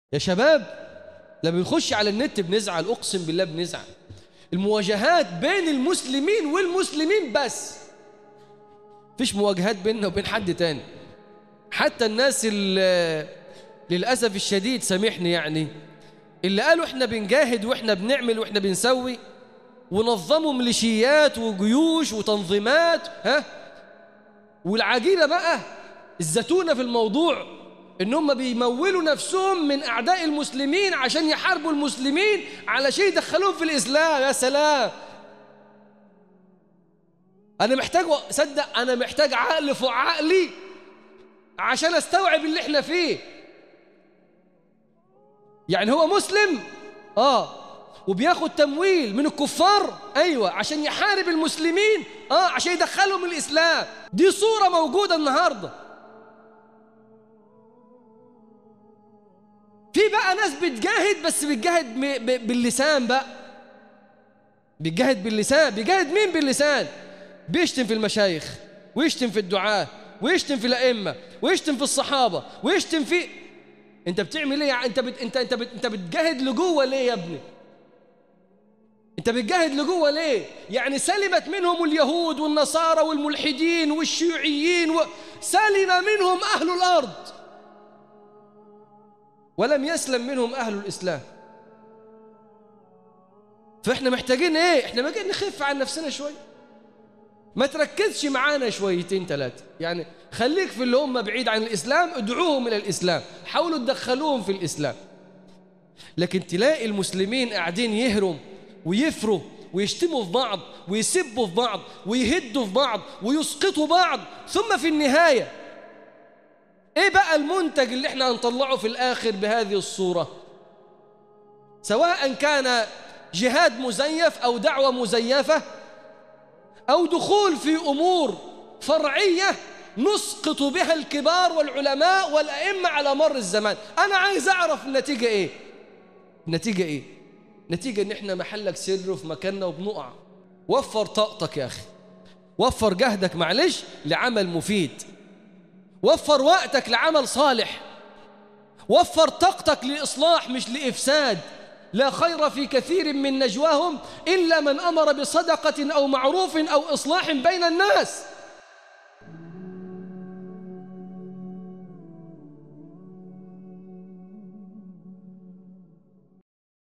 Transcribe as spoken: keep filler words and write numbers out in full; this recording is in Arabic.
يا شباب لما بنخش على النت بنزعل، أقسم بالله بنزعل. المواجهات بين المسلمين والمسلمين بس، فيش مواجهات بيننا وبين حد تاني. حتى الناس اللي للأسف الشديد سامحني يعني اللي قالوا احنا بنجاهد واحنا بنعمل واحنا بنسوي ونظموا ميليشيات وجيوش وتنظيمات، ها، والعجيبة بقى الزتونة في الموضوع ان هم بيمولوا نفسهم من اعداء المسلمين عشان يحاربوا المسلمين علشان يدخلوهم في الاسلام. يا سلام، انا محتاج صدق انا محتاج عقل فوق عقلي عشان استوعب اللي احنا فيه. يعني هو مسلم اه وبياخد تمويل من الكفار، ايوه، عشان يحارب المسلمين، اه عشان يدخلهم الاسلام. دي صورة موجودة النهارده. في بقى ناس بتجاهد بس بتجاهد باللسان بقى، بيجاهد باللسان. بيجاهد مين باللسان؟ بيشتم في المشايخ ويشتم في الدعاة ويشتم في الأئمة ويشتم في الصحابة ويشتم في. انت بتعمل ايه يعني؟ انت بت... انت انت بت... انت بتجاهد لجوه ليه يا ابني؟ انت بتجاهد لجوه ليه؟ يعني سلمت منهم اليهود والنصارى والملحدين والشيوعيين و... سلم منهم أهل الأرض ولم يسلم منهم أهل الإسلام. فإحنا محتاجين إيه؟ إحنا محتاجين نخف عن نفسنا شوي، ما تركزش معانا شويتين ثلاثة، يعني خليك في اللي هم بعيد عن الإسلام، ادعوهم إلى الإسلام، حاولوا تدخلوهم في الإسلام. لكن تلاقي المسلمين قاعدين يهروا ويفروا ويشتموا في بعض ويسبوا في بعض ويهدوا في بعض ويسقطوا بعض، ثم في النهاية إيه بقى المنتج اللي إحنا هنطلعه في الآخر بهذه الصورة؟ سواء كان جهاد مزيف أو دعوة مزيفة أو دخول في أمور فرعية نسقط بها الكبار والعلماء والأئمة على مر الزمان. أنا عايز أعرف النتيجة إيه؟ النتيجة إيه؟ نتيجة إن إحنا محلك سر في مكاننا وبنقع. وفر طاقتك يا أخي، وفر جهدك معلش لعمل مفيد، وفر وقتك لعمل صالح، وفر طاقتك لإصلاح مش لإفساد. لا خير في كثير من نجواهم إلا من أمر بصدقة أو معروف أو إصلاح بين الناس.